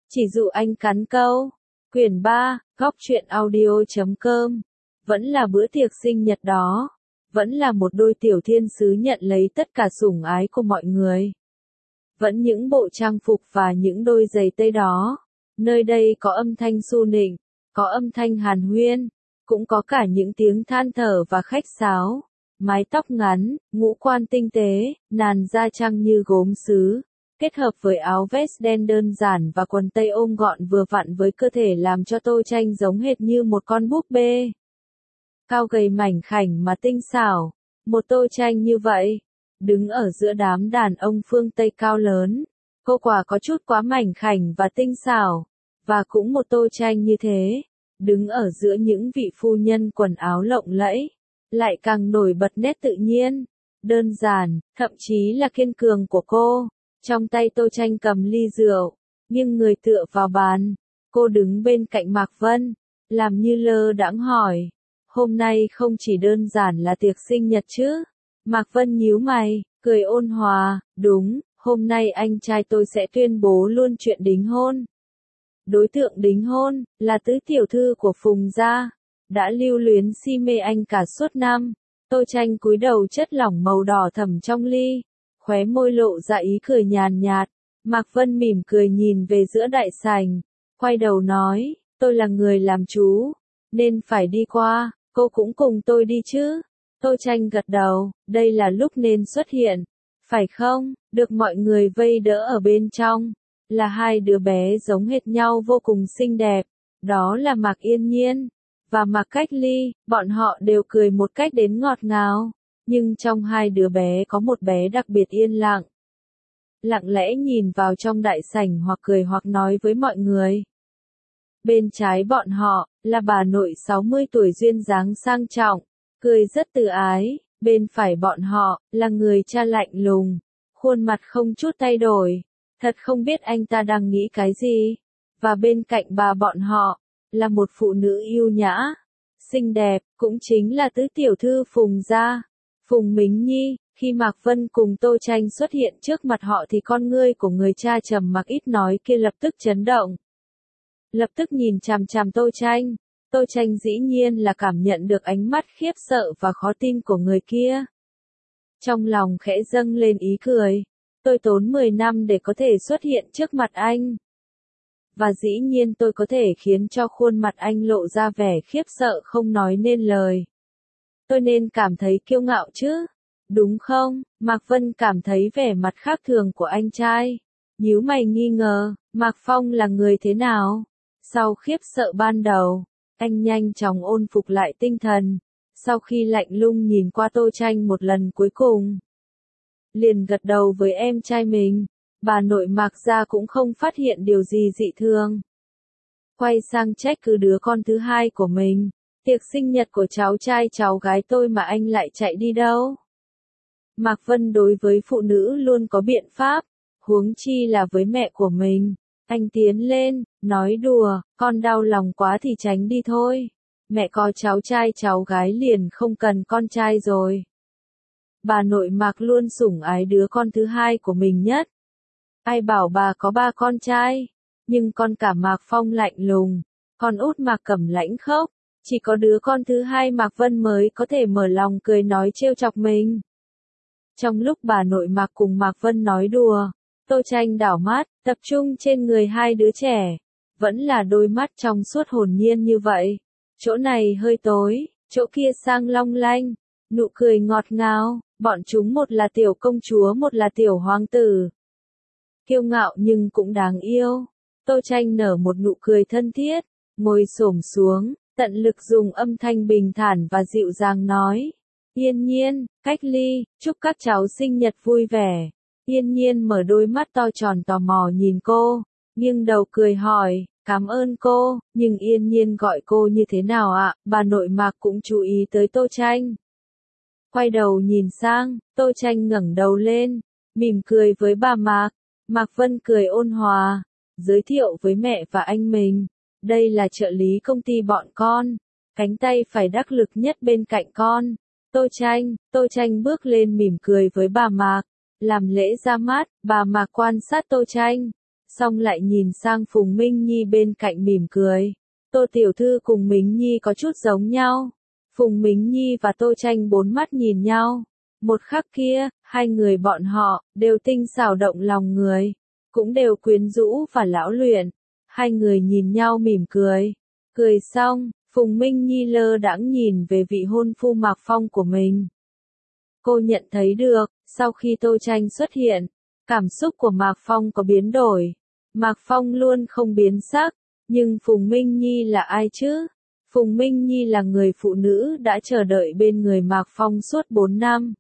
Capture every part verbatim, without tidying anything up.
Chỉ dụ anh cắn câu. Quyển ba, góc truyện audio chấm com. Vẫn là bữa tiệc sinh nhật đó. Vẫn là một đôi tiểu thiên sứ nhận lấy tất cả sủng ái của mọi người. Vẫn những bộ trang phục và những đôi giày tây đó. Nơi đây có âm thanh su nịnh, có âm thanh hàn huyên, cũng có cả những tiếng than thở và khách sáo. Mái tóc ngắn, ngũ quan tinh tế, làn da trắng như gốm sứ, kết hợp với áo vest đen đơn giản và quần tây ôm gọn vừa vặn với cơ thể làm cho Tô Tranh giống hệt như một con búp bê. Cao gầy mảnh khảnh mà tinh xảo, một Tô Tranh như vậy, đứng ở giữa đám đàn ông phương Tây cao lớn, cô quả có chút quá mảnh khảnh và tinh xảo, và cũng một Tô Tranh như thế, đứng ở giữa những vị phu nhân quần áo lộng lẫy, lại càng nổi bật nét tự nhiên, đơn giản, thậm chí là kiên cường của cô. Trong tay Tô Tranh cầm ly rượu, nhưng người tựa vào bàn, cô đứng bên cạnh Mạc Vân, làm như lơ đãng hỏi, hôm nay không chỉ đơn giản là tiệc sinh nhật chứ? Mạc Vân nhíu mày, cười ôn hòa, đúng, hôm nay anh trai tôi sẽ tuyên bố luôn chuyện đính hôn. Đối tượng đính hôn, là tứ tiểu thư của Phùng gia, đã lưu luyến si mê anh cả suốt năm. Tô Tranh cúi đầu chất lỏng màu đỏ thẫm trong ly, khóe môi lộ ra ý cười nhàn nhạt. Mạc Vân mỉm cười nhìn về giữa đại sảnh, quay đầu nói, tôi là người làm chú, nên phải đi qua, cô cũng cùng tôi đi chứ? Tô Tranh gật đầu, đây là lúc nên xuất hiện, phải không? Được mọi người vây đỡ ở bên trong, là hai đứa bé giống hệt nhau vô cùng xinh đẹp, đó là Mạc Yên Nhiên và Mạc Cách Ly, bọn họ đều cười một cách đến ngọt ngào, nhưng trong hai đứa bé có một bé đặc biệt yên lặng. Lặng lẽ nhìn vào trong đại sảnh hoặc cười hoặc nói với mọi người. Bên trái bọn họ, là bà nội sáu mươi tuổi duyên dáng sang trọng, cười rất từ ái, bên phải bọn họ, là người cha lạnh lùng, khuôn mặt không chút thay đổi, thật không biết anh ta đang nghĩ cái gì, và bên cạnh bà bọn họ, là một phụ nữ yêu nhã, xinh đẹp, cũng chính là tứ tiểu thư Phùng gia, Phùng Mính Nhi. Khi Mạc Vân cùng Tô Tranh xuất hiện trước mặt họ thì con ngươi của người cha trầm mặc ít nói kia lập tức chấn động. Lập tức nhìn chằm chằm Tô Tranh, Tô Tranh dĩ nhiên là cảm nhận được ánh mắt khiếp sợ và khó tin của người kia. Trong lòng khẽ dâng lên ý cười, tôi tốn mười năm để có thể xuất hiện trước mặt anh. Và dĩ nhiên tôi có thể khiến cho khuôn mặt anh lộ ra vẻ khiếp sợ không nói nên lời. Tôi nên cảm thấy kiêu ngạo chứ? Đúng không? Mạc Vân cảm thấy vẻ mặt khác thường của anh trai. Nhíu mày nghi ngờ, Mạc Phong là người thế nào? Sau khiếp sợ ban đầu, anh nhanh chóng ôn phục lại tinh thần. Sau khi lạnh lùng nhìn qua Tô Tranh một lần cuối cùng, liền gật đầu với em trai mình. Bà nội Mạc gia cũng không phát hiện điều gì dị thường. Quay sang trách cứ đứa con thứ hai của mình. Tiệc sinh nhật của cháu trai cháu gái tôi mà anh lại chạy đi đâu? Mạc Vân đối với phụ nữ luôn có biện pháp, huống chi là với mẹ của mình. Anh tiến lên, nói đùa, con đau lòng quá thì tránh đi thôi. Mẹ có cháu trai cháu gái liền không cần con trai rồi. Bà nội Mạc luôn sủng ái đứa con thứ hai của mình nhất. Ai bảo bà có ba con trai, nhưng con cả Mạc Phong lạnh lùng, con út Mạc Cẩm lãnh khốc, chỉ có đứa con thứ hai Mạc Vân mới có thể mở lòng cười nói trêu chọc mình. Trong lúc bà nội Mạc cùng Mạc Vân nói đùa, Tô Tranh đảo mắt, tập trung trên người hai đứa trẻ, vẫn là đôi mắt trong suốt hồn nhiên như vậy. Chỗ này hơi tối, chỗ kia sang long lanh, nụ cười ngọt ngào, bọn chúng một là tiểu công chúa một là tiểu hoàng tử. Kiêu ngạo nhưng cũng đáng yêu. Tô Tranh nở một nụ cười thân thiết, ngồi xổm xuống, tận lực dùng âm thanh bình thản và dịu dàng nói. Yên Nhiên, Cách Ly, chúc các cháu sinh nhật vui vẻ. Yên Nhiên mở đôi mắt to tròn tò mò nhìn cô, nghiêng đầu cười hỏi, cảm ơn cô, nhưng Yên Nhiên gọi cô như thế nào ạ? Bà nội Mạc cũng chú ý tới Tô Tranh. Quay đầu nhìn sang, Tô Tranh ngẩng đầu lên, mỉm cười với bà Mạc. Mạc Vân cười ôn hòa, giới thiệu với mẹ và anh mình, đây là trợ lý công ty bọn con, cánh tay phải đắc lực nhất bên cạnh con. Tô Tranh, Tô Tranh bước lên mỉm cười với bà Mạc, làm lễ ra mắt, bà Mạc quan sát Tô Tranh, xong lại nhìn sang Phùng Minh Nhi bên cạnh mỉm cười. Tô tiểu thư cùng Mính Nhi có chút giống nhau. Phùng Mính Nhi và Tô Tranh bốn mắt nhìn nhau. Một khắc kia, hai người bọn họ, đều tinh xảo động lòng người. Cũng đều quyến rũ và lão luyện. Hai người nhìn nhau mỉm cười. Cười xong, Phùng Minh Nhi lơ đãng nhìn về vị hôn phu Mạc Phong của mình. Cô nhận thấy được, sau khi Tô Tranh xuất hiện, cảm xúc của Mạc Phong có biến đổi. Mạc Phong luôn không biến sắc, nhưng Phùng Minh Nhi là ai chứ? Phùng Minh Nhi là người phụ nữ đã chờ đợi bên người Mạc Phong suốt bốn năm.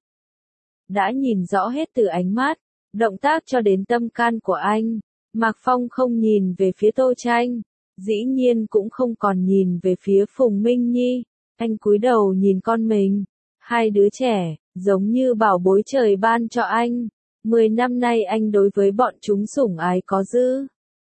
Đã nhìn rõ hết từ ánh mắt, động tác cho đến tâm can của anh. Mạc Phong không nhìn về phía Tô Tranh, dĩ nhiên cũng không còn nhìn về phía Phùng Minh Nhi. Anh cúi đầu nhìn con mình. Hai đứa trẻ, giống như bảo bối trời ban cho anh. Mười năm nay anh đối với bọn chúng sủng ái có dư.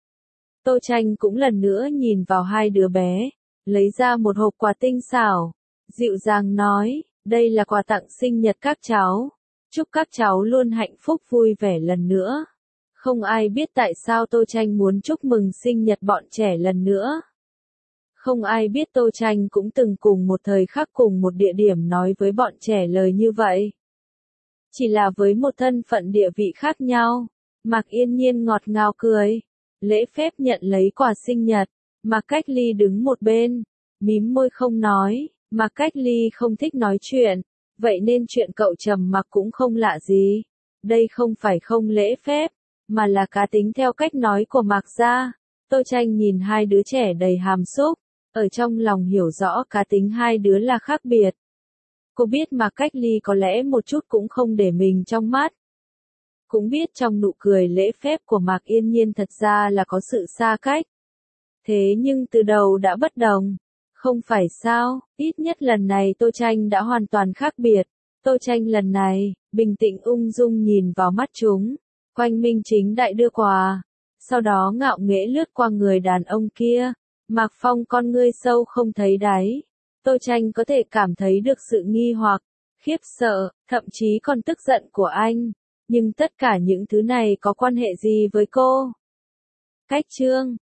Tô Tranh cũng lần nữa nhìn vào hai đứa bé, lấy ra một hộp quà tinh xảo, dịu dàng nói, đây là quà tặng sinh nhật các cháu. Chúc các cháu luôn hạnh phúc vui vẻ lần nữa. Không ai biết tại sao Tô Tranh muốn chúc mừng sinh nhật bọn trẻ lần nữa. Không ai biết Tô Tranh cũng từng cùng một thời khắc cùng một địa điểm nói với bọn trẻ lời như vậy. Chỉ là với một thân phận địa vị khác nhau. Mạc Yên Nhiên ngọt ngào cười. Lễ phép nhận lấy quà sinh nhật. Mạc Cách Ly đứng một bên. Mím môi không nói. Mạc Cách Ly không thích nói chuyện. Vậy nên chuyện cậu trầm mặc cũng không lạ gì. Đây không phải không lễ phép, mà là cá tính theo cách nói của Mạc gia. Tô Tranh nhìn hai đứa trẻ đầy hàm xúc. Ở trong lòng hiểu rõ cá tính hai đứa là khác biệt. Cô biết Mạc Cách Ly có lẽ một chút cũng không để mình trong mắt. Cũng biết trong nụ cười lễ phép của Mạc Yên Nhiên thật ra là có sự xa cách. Thế nhưng từ đầu đã bất đồng. Không phải sao, ít nhất lần này Tô Tranh đã hoàn toàn khác biệt. Tô Tranh lần này, bình tĩnh ung dung nhìn vào mắt chúng. Quanh Minh Chính Đại đưa quà. Sau đó ngạo nghễ lướt qua người đàn ông kia. Mạc Phong con ngươi sâu không thấy đáy. Tô Tranh có thể cảm thấy được sự nghi hoặc, khiếp sợ, thậm chí còn tức giận của anh. Nhưng tất cả những thứ này có quan hệ gì với cô? Cách chương